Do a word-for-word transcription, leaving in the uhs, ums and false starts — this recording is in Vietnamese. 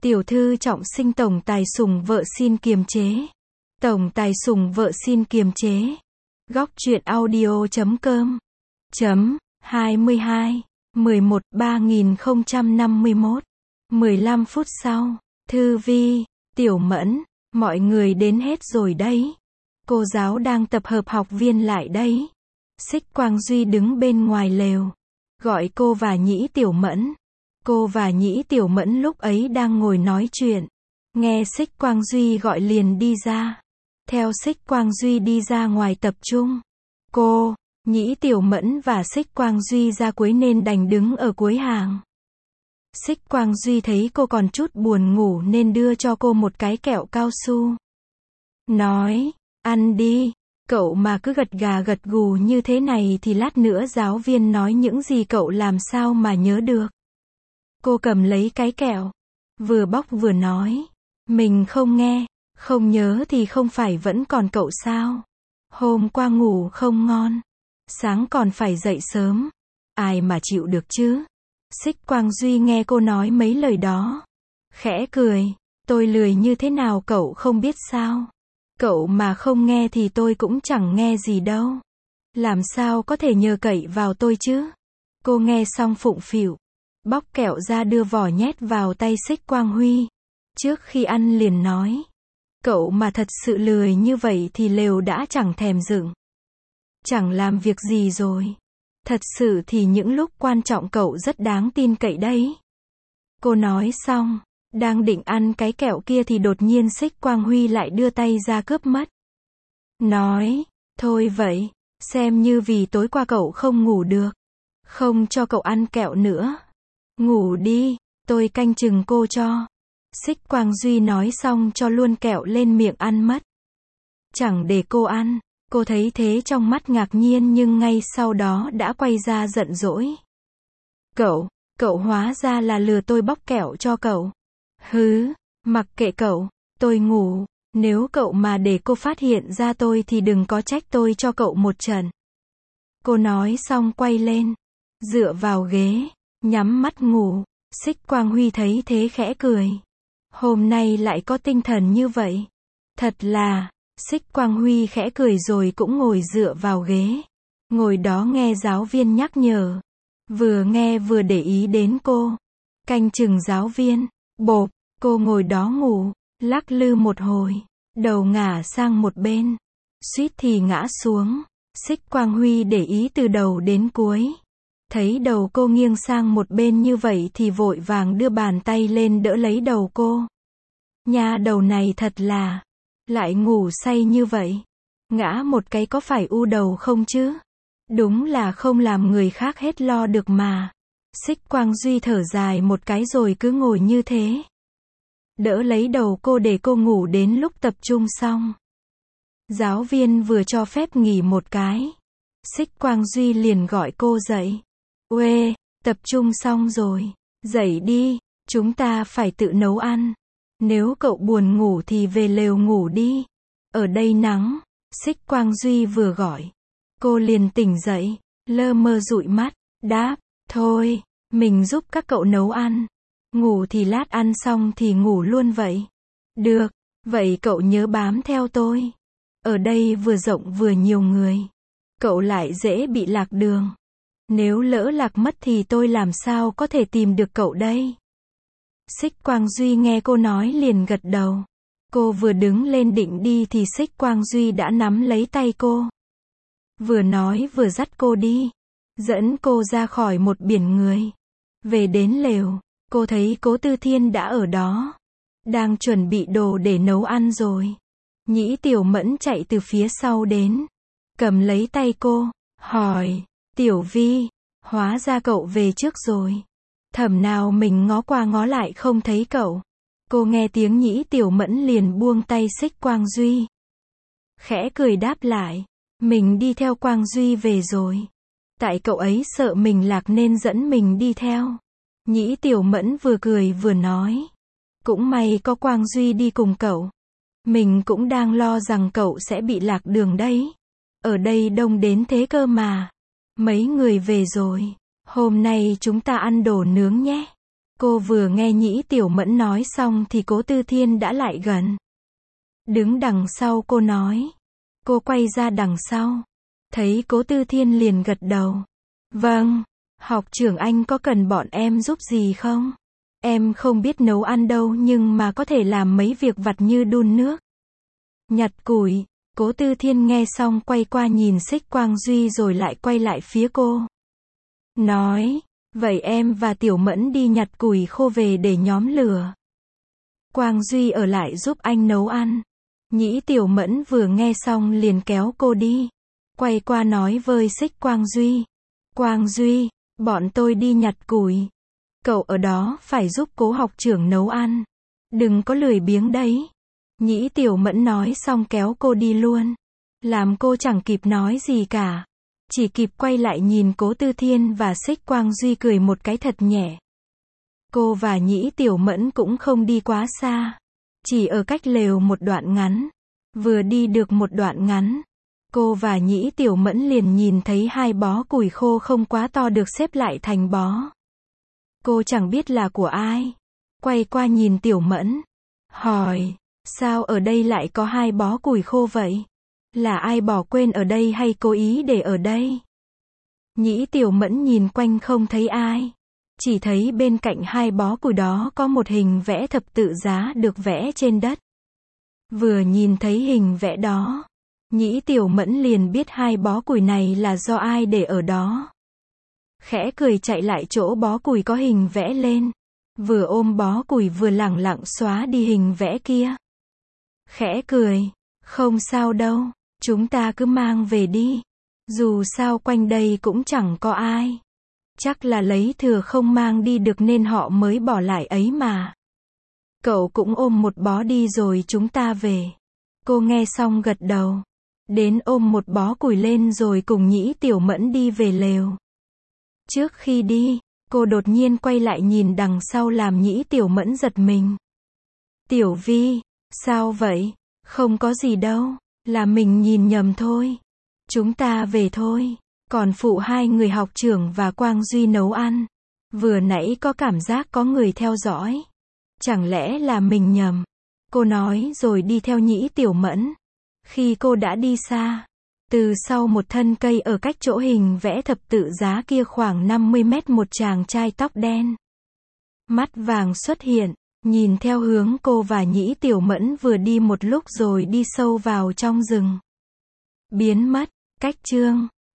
Tiểu thư trọng sinh tổng tài sủng vợ xin kiềm chế. Tổng tài sủng vợ xin kiềm chế. Góc truyện audio chấm com chấm hai mươi hai mười một ba nghìn không trăm năm mươi mốt mười lăm phút sau, Thư Vi, Tiểu Mẫn, mọi người đến hết rồi đấy. Cô giáo đang tập hợp học viên lại đấy. Xích Quang Duy đứng bên ngoài lều, gọi cô và Nhĩ Tiểu Mẫn. Cô và Nhĩ Tiểu Mẫn lúc ấy đang ngồi nói chuyện. Nghe Xích Quang Duy gọi liền đi ra. Theo Xích Quang Duy đi ra ngoài tập trung. Cô, Nhĩ Tiểu Mẫn và Xích Quang Duy ra cuối nên đành đứng ở cuối hàng. Xích Quang Duy thấy cô còn chút buồn ngủ nên đưa cho cô một cái kẹo cao su. Nói, ăn đi, cậu mà cứ gật gà gật gù như thế này thì lát nữa giáo viên nói những gì cậu làm sao mà nhớ được. Cô cầm lấy cái kẹo, vừa bóc vừa nói, mình không nghe, không nhớ thì không phải vẫn còn cậu sao? Hôm qua ngủ không ngon, sáng còn phải dậy sớm, ai mà chịu được chứ? Xích Quang Duy nghe cô nói mấy lời đó, khẽ cười, tôi lười như thế nào cậu không biết sao? Cậu mà không nghe thì tôi cũng chẳng nghe gì đâu. Làm sao có thể nhờ cậy vào tôi chứ? Cô nghe xong phụng phịu, bóc kẹo ra đưa vỏ nhét vào tay Xích Quang Huy. Trước khi ăn liền nói, cậu mà thật sự lười như vậy thì lều đã chẳng thèm dựng, chẳng làm việc gì rồi. Thật sự thì những lúc quan trọng cậu rất đáng tin cậy đấy. Cô nói xong, đang định ăn cái kẹo kia thì đột nhiên Xích Quang Huy lại đưa tay ra cướp mất. Nói, thôi vậy, xem như vì tối qua cậu không ngủ được, không cho cậu ăn kẹo nữa. Ngủ đi, tôi canh chừng cô cho. Xích Quang Duy nói xong cho luôn kẹo lên miệng ăn mất. Chẳng để cô ăn, cô thấy thế trong mắt ngạc nhiên nhưng ngay sau đó đã quay ra giận dỗi. Cậu, cậu hóa ra là lừa tôi bóc kẹo cho cậu. Hứ, mặc kệ cậu, tôi ngủ, nếu cậu mà để cô phát hiện ra tôi thì đừng có trách tôi cho cậu một trận. Cô nói xong quay lên, dựa vào ghế, nhắm mắt ngủ. Xích Quang Huy thấy thế khẽ cười. Hôm nay lại có tinh thần như vậy. Thật là, Xích Quang Huy khẽ cười rồi cũng ngồi dựa vào ghế. Ngồi đó nghe giáo viên nhắc nhở. Vừa nghe vừa để ý đến cô. Canh chừng giáo viên. Bộp, cô ngồi đó ngủ, lắc lư một hồi, đầu ngả sang một bên, suýt thì ngã xuống. Xích Quang Huy để ý từ đầu đến cuối. Thấy đầu cô nghiêng sang một bên như vậy thì vội vàng đưa bàn tay lên đỡ lấy đầu cô. Nha đầu này thật là, lại ngủ say như vậy. Ngã một cái có phải u đầu không chứ? Đúng là không làm người khác hết lo được mà. Xích Quang Duy thở dài một cái rồi cứ ngồi như thế. Đỡ lấy đầu cô để cô ngủ đến lúc tập trung xong. Giáo viên vừa cho phép nghỉ một cái. Xích Quang Duy liền gọi cô dậy. Uê, tập trung xong rồi. Dậy đi, chúng ta phải tự nấu ăn. Nếu cậu buồn ngủ thì về lều ngủ đi. Ở đây nắng. Xích Quang Duy vừa gọi. Cô liền tỉnh dậy, lơ mơ dụi mắt, đáp. Thôi, mình giúp các cậu nấu ăn. Ngủ thì lát ăn xong thì ngủ luôn vậy. Được, vậy cậu nhớ bám theo tôi. Ở đây vừa rộng vừa nhiều người. Cậu lại dễ bị lạc đường. Nếu lỡ lạc mất thì tôi làm sao có thể tìm được cậu đây? Xích Quang Duy nghe cô nói liền gật đầu. Cô vừa đứng lên định đi thì Xích Quang Duy đã nắm lấy tay cô. Vừa nói vừa dắt cô đi. Dẫn cô ra khỏi một biển người. Về đến lều, cô thấy Cố Tư Thiên đã ở đó. Đang chuẩn bị đồ để nấu ăn rồi. Nhĩ Tiểu Mẫn chạy từ phía sau đến. Cầm lấy tay cô, hỏi, Tiểu Vi, hóa ra cậu về trước rồi. Thẩm nào mình ngó qua ngó lại không thấy cậu. Cô nghe tiếng Nhĩ Tiểu Mẫn liền buông tay Xích Quang Duy. Khẽ cười đáp lại, mình đi theo Quang Duy về rồi. Tại cậu ấy sợ mình lạc nên dẫn mình đi theo. Nhĩ Tiểu Mẫn vừa cười vừa nói. Cũng may có Quang Duy đi cùng cậu. Mình cũng đang lo rằng cậu sẽ bị lạc đường đấy. Ở đây đông đến thế cơ mà. Mấy người về rồi. Hôm nay chúng ta ăn đồ nướng nhé. Cô vừa nghe Nhĩ Tiểu Mẫn nói xong thì Cố Tư Thiên đã lại gần. Đứng đằng sau cô nói. Cô quay ra đằng sau. Thấy Cố Tư Thiên liền gật đầu. Vâng, học trưởng anh có cần bọn em giúp gì không? Em không biết nấu ăn đâu nhưng mà có thể làm mấy việc vặt như đun nước, nhặt củi. Cố Tư Thiên nghe xong quay qua nhìn Xích Quang Duy rồi lại quay lại phía cô. Nói, vậy em và Tiểu Mẫn đi nhặt củi khô về để nhóm lửa. Quang Duy ở lại giúp anh nấu ăn. Nhĩ Tiểu Mẫn vừa nghe xong liền kéo cô đi. Quay qua nói với Xích Quang Duy. Quang Duy, bọn tôi đi nhặt củi. Cậu ở đó phải giúp Cố học trưởng nấu ăn. Đừng có lười biếng đấy. Nhĩ Tiểu Mẫn nói xong kéo cô đi luôn. Làm cô chẳng kịp nói gì cả. Chỉ kịp quay lại nhìn Cố Tư Thiên và Xích Quang Duy cười một cái thật nhẹ. Cô và Nhĩ Tiểu Mẫn cũng không đi quá xa. Chỉ ở cách lều một đoạn ngắn. Vừa đi được một đoạn ngắn, cô và Nhĩ Tiểu Mẫn liền nhìn thấy hai bó củi khô không quá to được xếp lại thành bó. Cô chẳng biết là của ai. Quay qua nhìn Tiểu Mẫn. Hỏi, sao ở đây lại có hai bó củi khô vậy? Là ai bỏ quên ở đây hay cố ý để ở đây? Nhĩ Tiểu Mẫn nhìn quanh không thấy ai. Chỉ thấy bên cạnh hai bó củi đó có một hình vẽ thập tự giá được vẽ trên đất. Vừa nhìn thấy hình vẽ đó, Nhĩ Tiểu Mẫn liền biết hai bó củi này là do ai để ở đó. Khẽ cười chạy lại chỗ bó củi có hình vẽ lên. Vừa ôm bó củi vừa lẳng lặng xóa đi hình vẽ kia. Khẽ cười, không sao đâu, chúng ta cứ mang về đi. Dù sao quanh đây cũng chẳng có ai. Chắc là lấy thừa không mang đi được nên họ mới bỏ lại ấy mà. Cậu cũng ôm một bó đi rồi chúng ta về. Cô nghe xong gật đầu. Đến ôm một bó củi lên rồi cùng Nhĩ Tiểu Mẫn đi về lều. Trước khi đi, cô đột nhiên quay lại nhìn đằng sau làm Nhĩ Tiểu Mẫn giật mình. Tiểu Vi, sao vậy? Không có gì đâu, là mình nhìn nhầm thôi. Chúng ta về thôi. Còn phụ hai người học trưởng và Quang Duy nấu ăn. Vừa nãy có cảm giác có người theo dõi. Chẳng lẽ là mình nhầm? Cô nói rồi đi theo Nhĩ Tiểu Mẫn. Khi cô đã đi xa, từ sau một thân cây ở cách chỗ hình vẽ thập tự giá kia khoảng năm mươi mét một chàng trai tóc đen, mắt vàng xuất hiện, nhìn theo hướng cô và Nhĩ Tiểu Mẫn vừa đi một lúc rồi đi sâu vào trong rừng. Biến mất. Cách chương